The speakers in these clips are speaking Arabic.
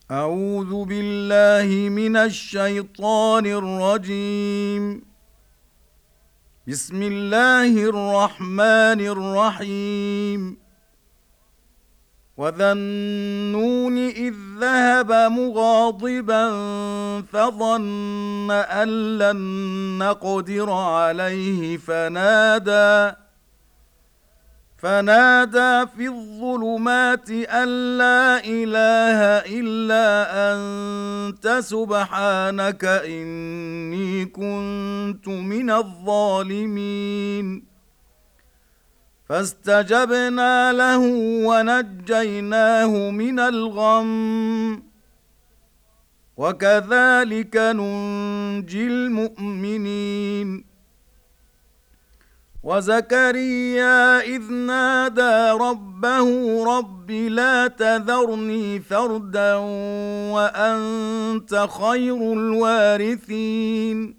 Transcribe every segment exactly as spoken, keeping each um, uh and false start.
أعوذ بالله من الشيطان الرجيم. بسم الله الرحمن الرحيم. وذا النون إذ ذهب مغاضبا فظن أن لن نقدر عليه فنادى فنادى في الظلمات أن لا إله إلا أنت سبحانك إني كنت من الظالمين. فاستجبنا له ونجيناه من الغم وكذلك ننجي المؤمنين. وزكريا إذ نادى ربه رب لا تذرني فردا وأنت خير الوارثين.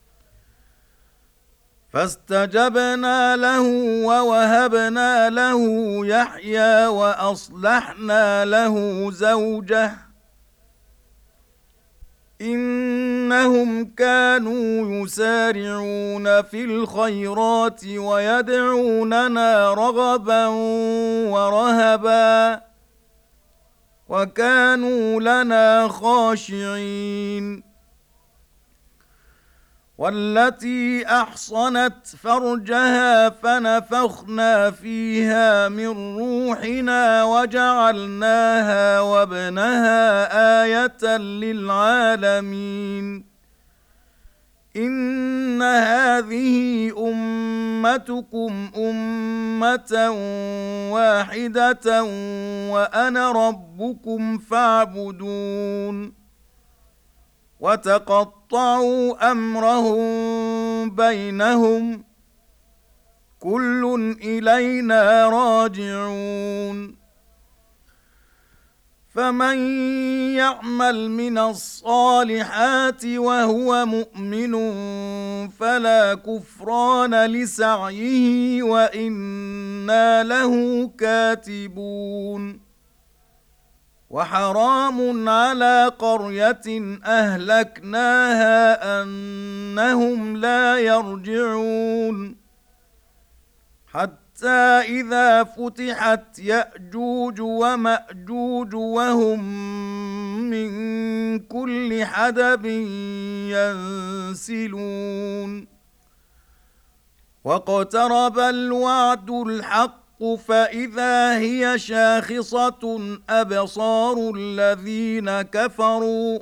فاستجبنا له ووهبنا له يحيى وأصلحنا له زوجه إنهم كانوا يسارعون في الخيرات ويدعوننا رغبا ورهبا وكانوا لنا خاشعين. والتي أحصنت فرجها فنفخنا فيها من روحنا وجعلناها وابنها آية للعالمين. إن هذه أمتكم أمة واحدة وأنا ربكم فاعبدون. وتقطعوا أمرهم بينهم كل إلينا راجعون. فمن يعمل من الصالحات وهو مؤمن فلا كفران لسعيه وإنا له كاتبون. وحرام على قرية أهلكناها أنهم لا يرجعون. حتى إذا فتحت يأجوج ومأجوج وهم من كل حدب ينسلون. واقترب الوعد الحق فإذا هي شاخصة أبصار الذين كفروا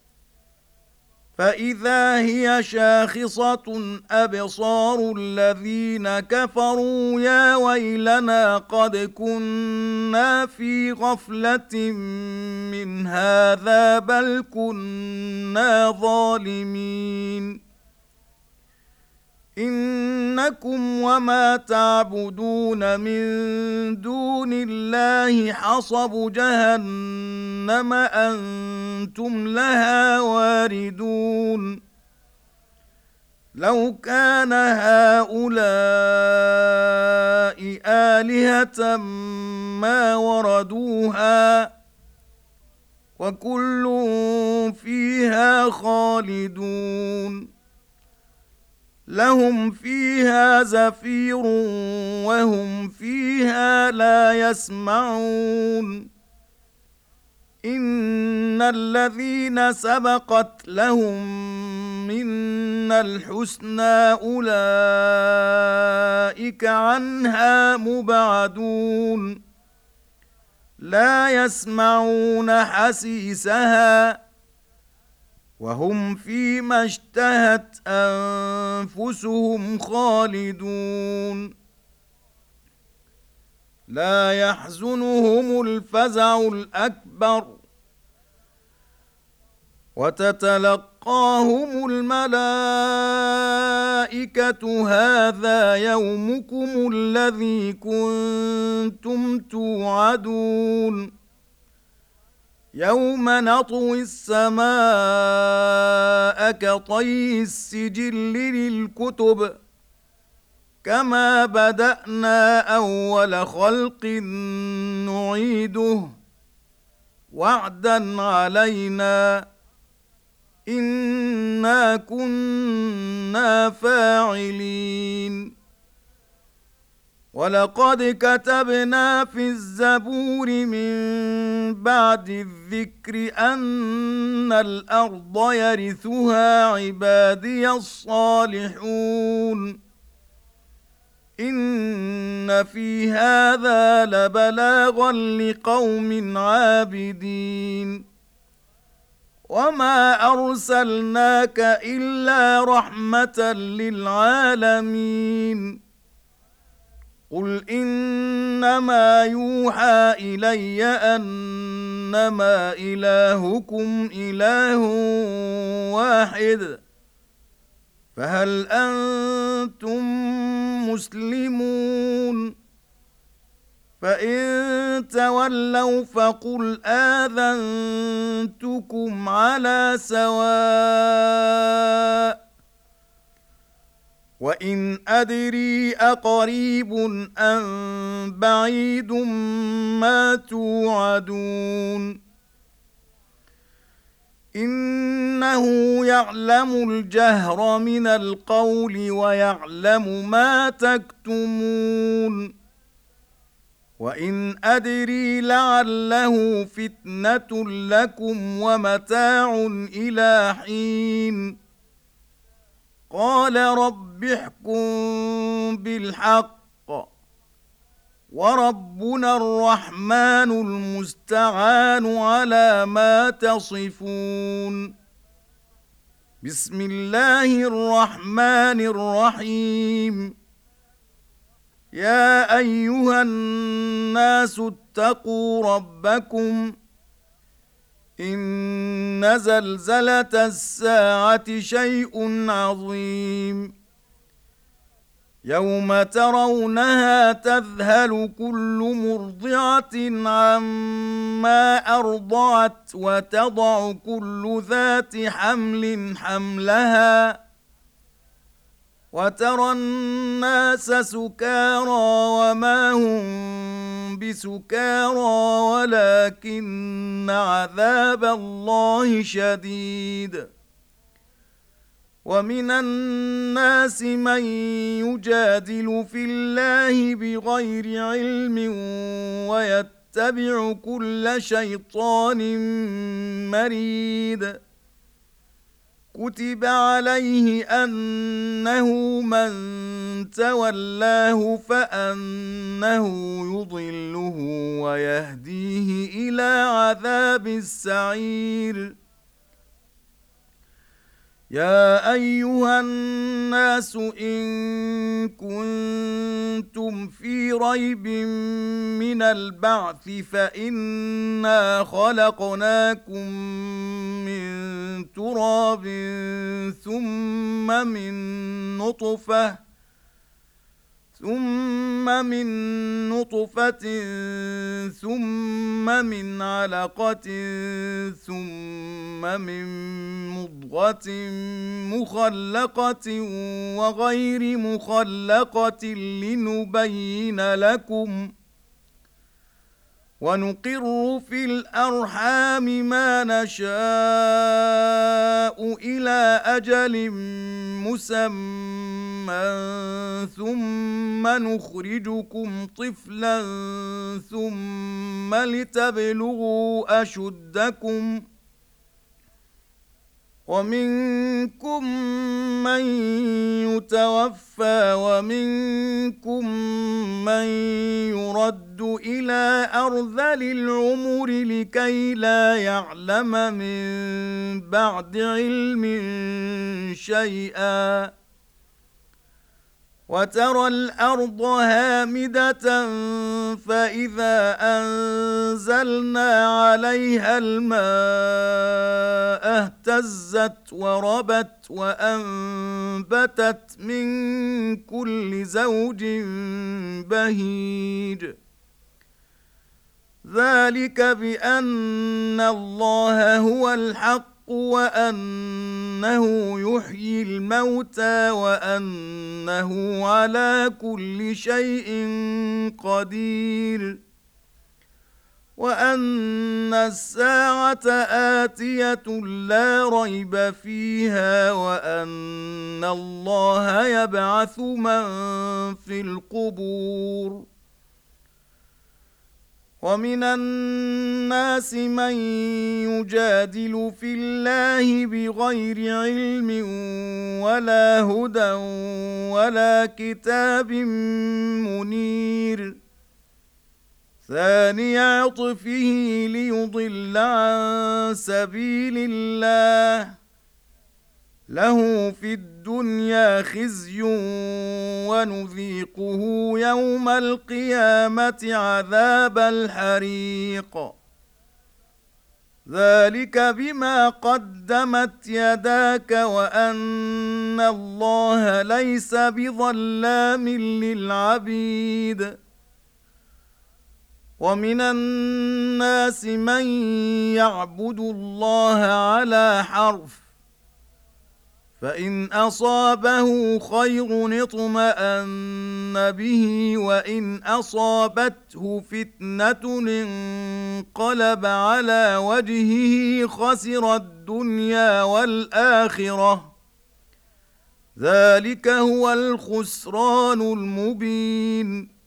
فإذا هي شاخصة أبصار الذين كفروا يا ويلنا قد كنا في غفلة من هذا بل كنا ظالمين. إنكم وما تعبدون من دون الله حصب جهنم أنتم لها واردون. لو كان هؤلاء آلهة ما وردوها وكل فيها خالدون. لهم فيها زفير وهم فيها لا يسمعون. إن الذين سبقت لهم منا الحسنى أولئك عنها مبعدون. لا يسمعون حسيسها وهم فيما اشتهت أنفسهم خالدون. لا يحزنهم الفزع الأكبر وتتلقاهم الملائكة هذا يومكم الذي كنتم توعدون. يوم نطوي السماء كطي السجل للكتب كما بدأنا أول خلق نعيده وعدا علينا إنا كنا فاعلين ولقد كتبنا في الزبور من بعد الذكر أن الأرض يرثها عبادي الصالحون إن في هذا لبلاغا لقوم عابدين وما أرسلناك إلا رحمة للعالمين قل إنما يوحى إلي أنما إلهكم إله واحد فهل أنتم مسلمون فإن تولوا فقل آذنتكم على سواء وإن أدري أقريب أم بعيد ما توعدون إنه يعلم الجهر من القول ويعلم ما تكتمون وإن أدري لعله فتنة لكم ومتاع إلى حين قال رب احكم بالحق وربنا الرحمن المستعان على ما تصفون بسم الله الرحمن الرحيم يا أيها الناس اتقوا ربكم إن زلزلة الساعة شيء عظيم يوم ترونها تذهل كل مرضعة عما أرضعت وتضع كل ذات حمل حملها وترى الناس سكارى وما هم بسكارى ولكن عذاب الله شديد ومن الناس من يجادل في الله بغير علم ويتبع كل شيطان مريد كتب عليه أنه من تولاه فأنه يضله ويهديه إلى عذاب السعير يا أيها الناس إن كنتم في ريب من البعث فإنا خلقناكم من تراب ثم من نطفة ثم من نطفة ثم من علقة ثم من مضغة مخلقة وغير مخلقة لنبين لكم ونقر في الأرحام ما نشاء إلى أجل مسمى ثم نخرجكم طفلا ثم لتبلغوا أشدكم ومنكم من يتوفى ومنكم من يرد إلى أرذل العمر لكي لا يعلم من بعد علم شيئا وترى الأرض هامدة فإذا أنزلنا عليها الماء اهتزت وربت وأنبتت من كل زوج بهيج ذلك بأن الله هو الحق وأنه يحيي الموتى وأنه على كل شيء قدير وأن الساعة آتية لا ريب فيها وأن الله يبعث من في القبور. ومن الناس من يجادل في الله بغير علم ولا هدى ولا كتاب منير، ثاني عطفه ليضل عن سبيل الله، له في الدنيا خزي ونذيقه يوم القيامة عذاب الحريق، ذلك بما قدمت يداك وأن الله ليس بظلام للعبيد. ومن الناس من يعبد الله على حرف، فإن أصابه خير اطمأن به وإن أصابته فتنة انقلب على وجهه خسر الدنيا والآخرة، ذلك هو الخسران المبين.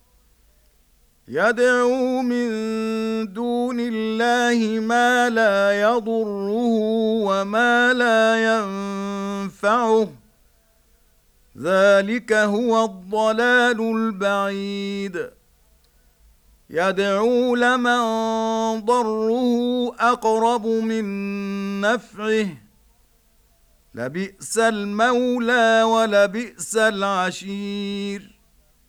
يدعو من دون الله ما لا يضره وما لا ينفعه، ذلك هو الضلال البعيد. يدعو لمن ضره أقرب من نفعه، لبئس المولى ولبئس العشير.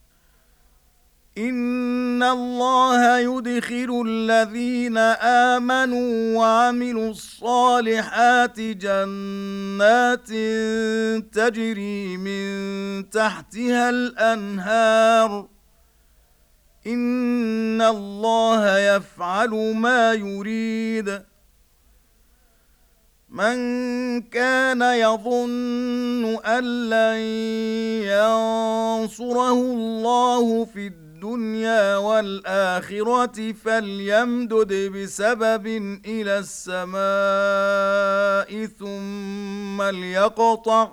إن الله يدخل الذين آمنوا وعملوا الصالحات جنات تجري من تحتها الأنهار، إن الله يفعل ما يريد. من كان يظن أن لن ينصره الله في الدنيا الدنيا والآخرة فليمدد بسبب إلى السماء ثم ليقطع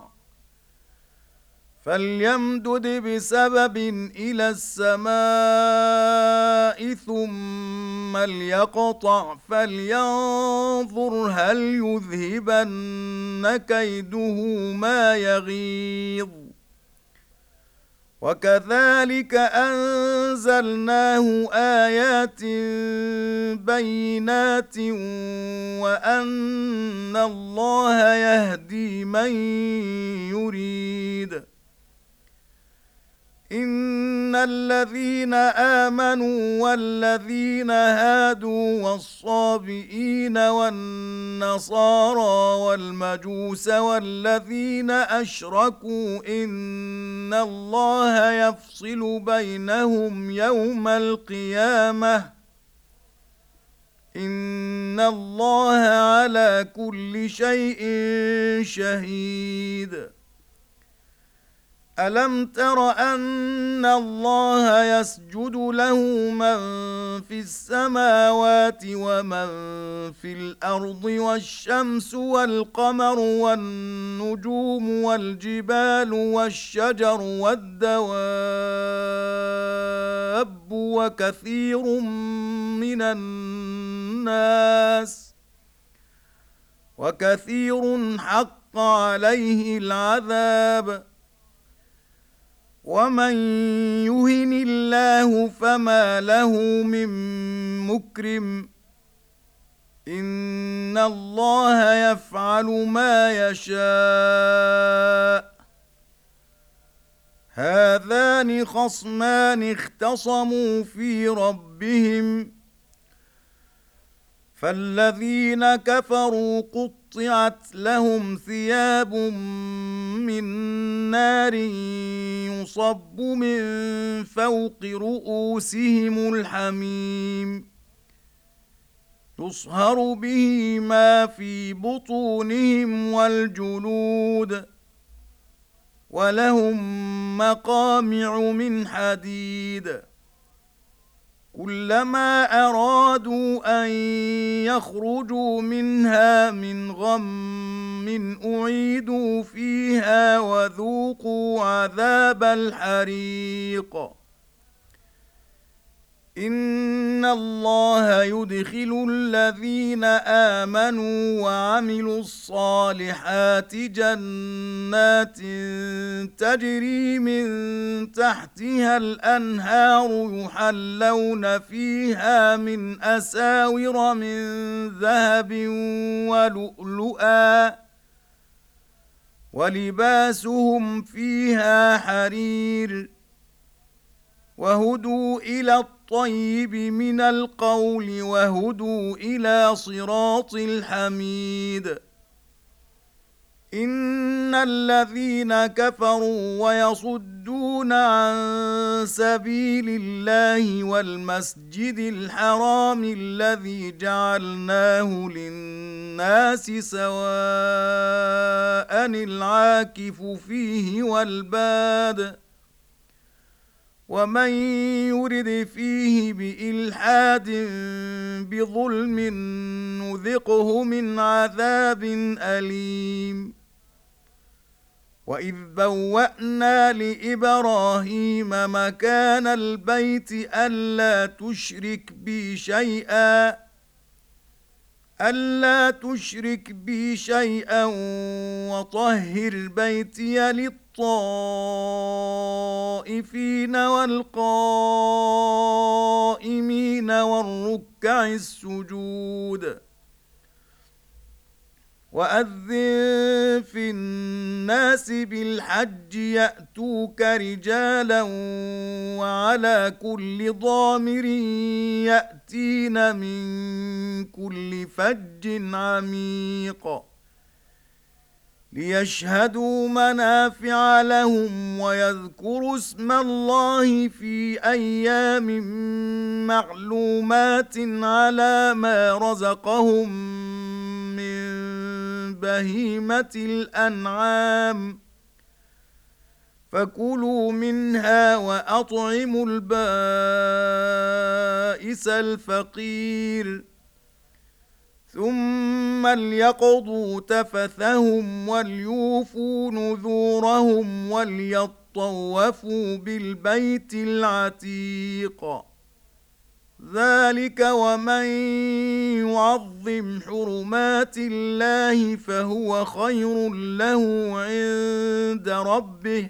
فليمدد بسبب إلى السماء ثم ليقطع فلينظر هل يذهبن كيده ما يغيظ. وكذلك أنزلناه آيات بينات وأن الله يهدي من يريد. إن الذين آمنوا والذين هادوا والصابئين والنصارى والمجوس والذين أشركوا إن الله يفصل بينهم يوم القيامة، إن الله على كل شيء شهيد. ألم تر أن الله يسجد له من في السماوات ومن في الأرض والشمس والقمر والنجوم والجبال والشجر والدواب وكثير من الناس وكثير حق عليه العذاب. ومن يهن الله فما له من مكرم، إن الله يفعل ما يشاء. هذان خصمان اختصموا في ربهم، فالذين كفروا قطعت لهم ثياب من نار يصب من فوق رؤوسهم الحميم، يصهر به ما في بطونهم والجلود، ولهم مقامع من حديد. كلما أرادوا أن يخرجوا منها من غم أعيدوا فيها وذوقوا عذاب الحريق إن الله يدخل الذين آمنوا وعملوا الصالحات جنات تجري من تحتها الأنهار يحلون فيها من أساور من ذهب ولؤلؤا ولباسهم فيها حرير وهدوا إلى الطيب من القول وهدوا إلى صراط الحميد إن الذين كفروا ويصدون عن سبيل الله والمسجد الحرام الذي جعلناه للناس سواء العاكف فيه والباد ومن يرد فيه بإلحاد بظلم نذقه من عذاب أليم وإذ بوأنا لإبراهيم مكان البيت ألا تشرك بي شيئا ألا تشرك بي شيئا وطهر بيتي للطائفين والقائمين والركع السجود وأذن في الناس بالحج يأتوك رجالا وعلى كل ضامر يأتين من كل فج عميق ليشهدوا منافع لهم ويذكروا اسم الله في أيام معلومات على ما رزقهم من بهيمة الأنعام فكلوا منها وأطعموا البائس الفقير ثم ليقضوا تفثهم وليوفوا نذورهم وليطوفوا بالبيت العتيق ذلك ومن يعظم حرمات الله فهو خير له عند ربه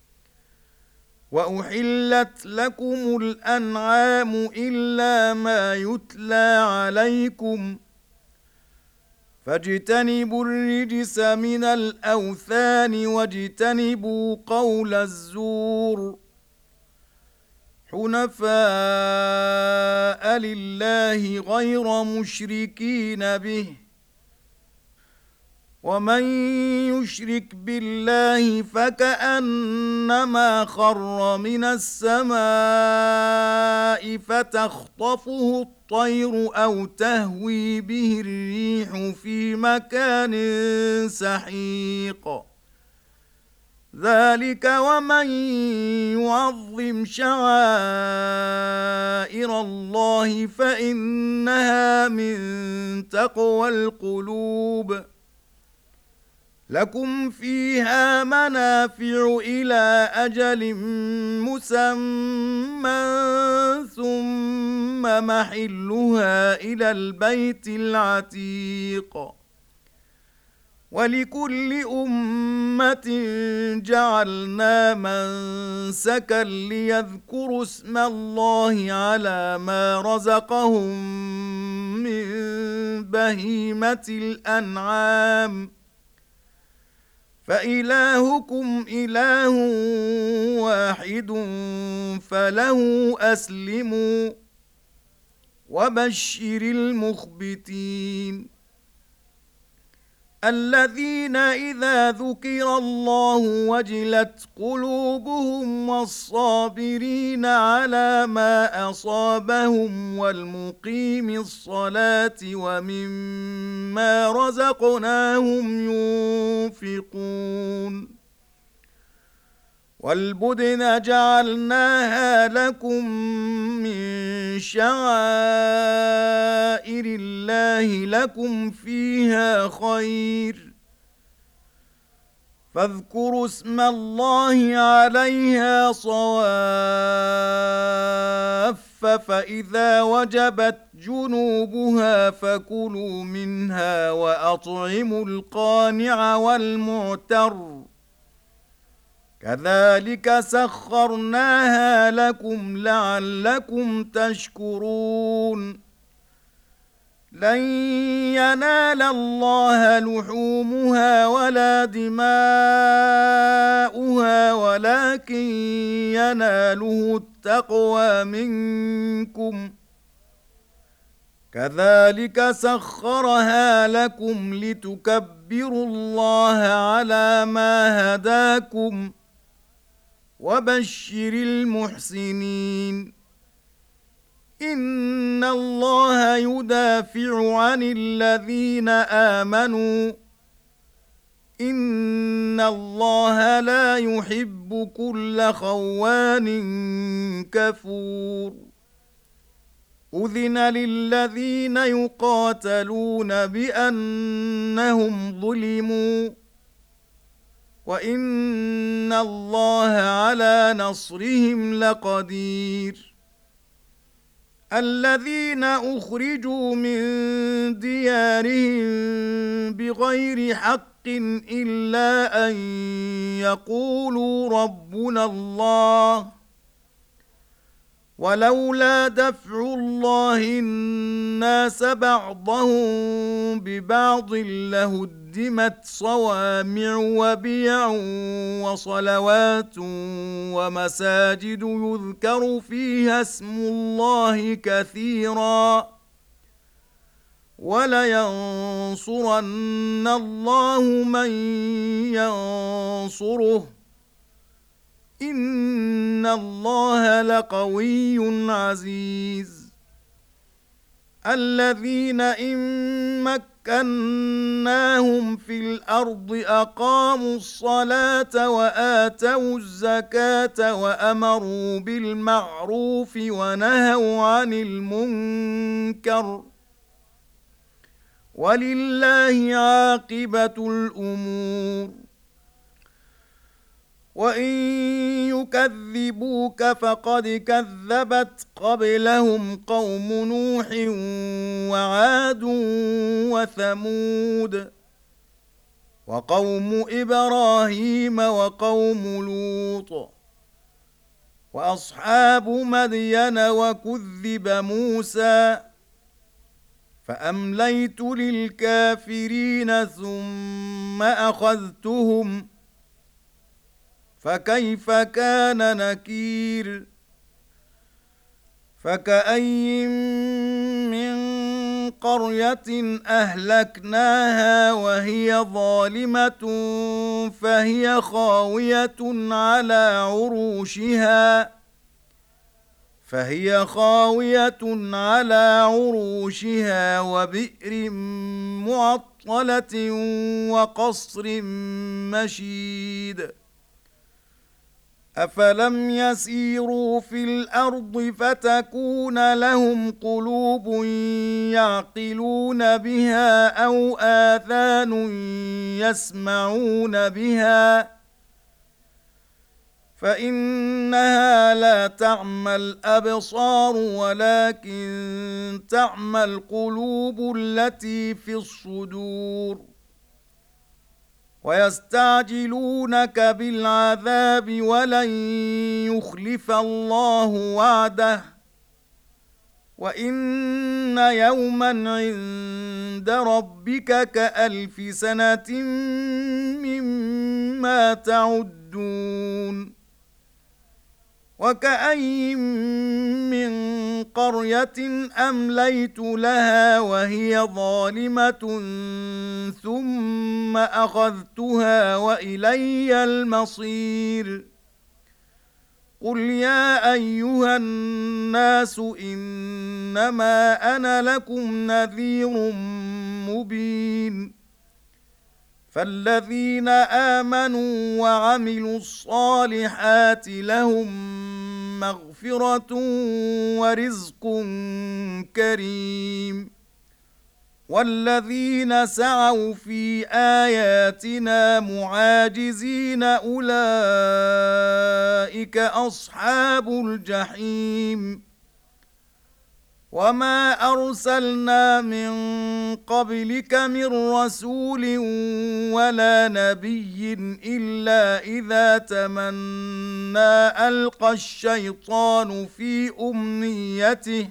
وأحلت لكم الأنعام إلا ما يتلى عليكم فاجتنبوا الرجس من الأوثان واجتنبوا قول الزور حنفاء لله غير مشركين به ومن يشرك بالله فكأنما خر من السماء فتخطفه الطير أو تهوي به الريح في مكان سحيق ذلك ومن يعظم شعائر الله فإنها من تقوى القلوب لكم فيها منافع إلى أجل مسمى ثم محلها إلى البيت العتيق ولكل أمة جعلنا منسكا ليذكروا اسم الله على ما رزقهم من بهيمة الأنعام فإلهكم إله واحد فله أسلموا وبشر المخبتين الذين إذا ذكر الله وجلت قلوبهم والصابرين على ما أصابهم والمقيم الصلاة ومما رزقناهم ينفقون والبدن جعلناها لكم من شعائر الله لكم فيها خير فاذكروا اسم الله عليها صواف فإذا وجبت جنوبها فكلوا منها وأطعموا القانع والمعتر كذلك سخرناها لكم لعلكم تشكرون لن ينال الله لحومها ولا دماؤها ولكن يناله التقوى منكم كذلك سخرها لكم لتكبروا الله على ما هداكم وبشر المحسنين إن الله يدافع عن الذين آمنوا إن الله لا يحب كل خوان كفور أذن للذين يقاتلون بأنهم ظلموا وإن الله على نصرهم لقدير الذين أخرجوا من ديارهم بغير حق إلا أن يقولوا ربنا الله ولولا دفع الله الناس بعضهم ببعض لهدمت صوامع وبيع وصلوات ومساجد يذكر فيها اسم الله كثيرا ولينصرن الله من ينصره إن الله لقوي عزيز الذين إن مكناهم في الأرض أقاموا الصلاة وآتوا الزكاة وأمروا بالمعروف ونهوا عن المنكر ولله عاقبة الأمور وإن يكذبوك فقد كذبت قبلهم قوم نوح وعاد وثمود وقوم إبراهيم وقوم لوط وأصحاب مدين وكذب موسى فأمليت للكافرين ثم أخذتهم فكيف كان نكير فكأي من قرية أهلكناها وهي ظالمة فهي خاوية على عروشها فهي خاوية على عروشها وبئر معطلة وقصر مشيد أفلم يسيروا في الأرض فتكون لهم قلوب يعقلون بها أو آذان يسمعون بها فإنها لا تعمى الأبصار ولكن تعمى القلوب التي في الصدور ويستعجلونك بالعذاب ولن يخلف الله وعده وإن يوما عند ربك كألف سنة مما تعدون وكأي من قرية أمليت لها وهي ظالمة ثم أخذتها وإلي المصير قل يا أيها الناس إنما أنا لكم نذير مبين فالذين آمنوا وعملوا الصالحات لهم مغفرة ورزق كريم والذين سعوا في آياتنا معاجزين أولئك أصحاب الجحيم وما أرسلنا من قبلك من رسول ولا نبي إلا إذا تمنى ألقى الشيطان في أمنيته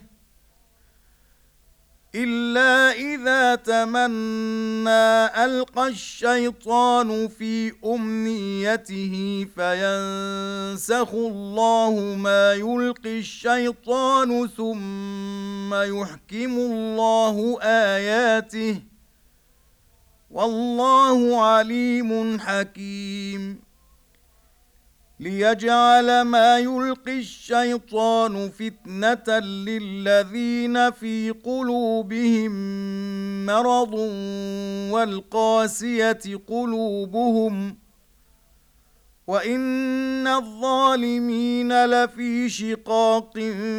إلا إذا تمنى ألقى الشيطان في أمنيته فينسخ الله ما يلقي الشيطان ثم يحكم الله آياته والله عليم حكيم ليجعل ما يلقي الشيطان فتنة للذين في قلوبهم مرض والقاسية قلوبهم وإن الظالمين لفي شقاق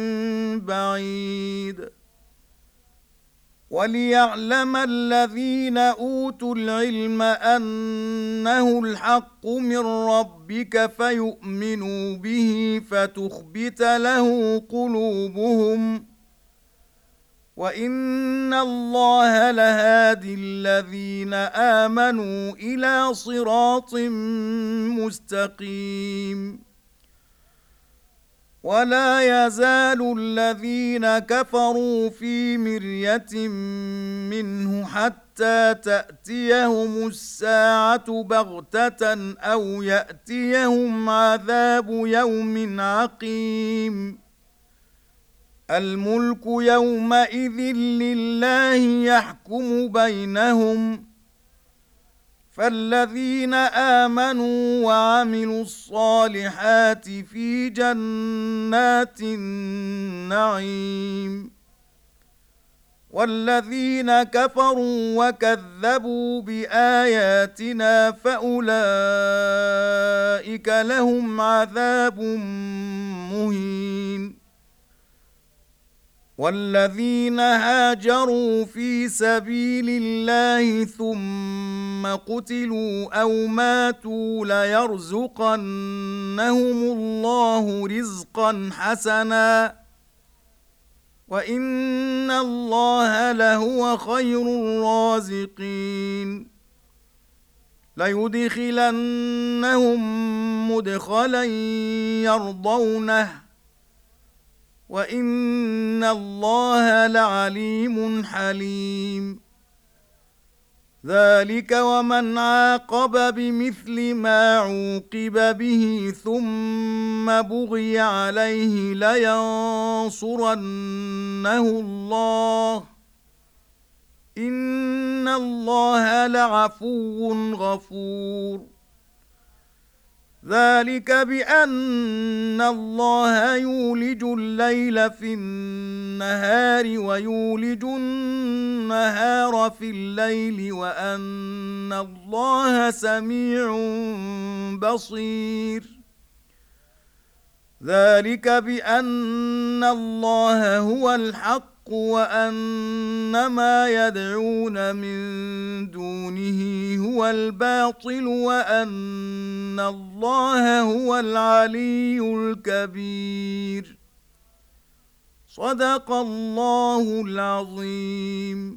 بعيد وليعلم الذين أوتوا العلم أنه الحق من ربك فيؤمنوا به فتخبت له قلوبهم وإن الله لهادي الذين آمنوا إلى صراط مستقيم ولا يزال الذين كفروا في مرية منه حتى تأتيهم الساعة بغتة أو يأتيهم عذاب يوم عقيم الملك يومئذ لله يحكم بينهم فالذين آمنوا وعملوا الصالحات في جنات النعيم والذين كفروا وكذبوا بآياتنا فأولئك لهم عذاب مهين والذين هاجروا في سبيل الله ثم قتلوا أو ماتوا ليرزقنهم الله رزقا حسنا وإن الله لهو خير الرازقين ليدخلنهم مدخلا يرضونه وإن الله لعليم حليم ذلك ومن عاقب بمثل ما عوقب به ثم بغي عليه لينصرنه الله إن الله لعفو غفور ذلك بأن الله يولج الليل في النهار ويولج النهار في الليل وأن الله سميع بصير ذلك بأن الله هو الحق وأن ما يدعون من دونه هو الباطل وأن الله هو العلي الكبير صدق الله العظيم.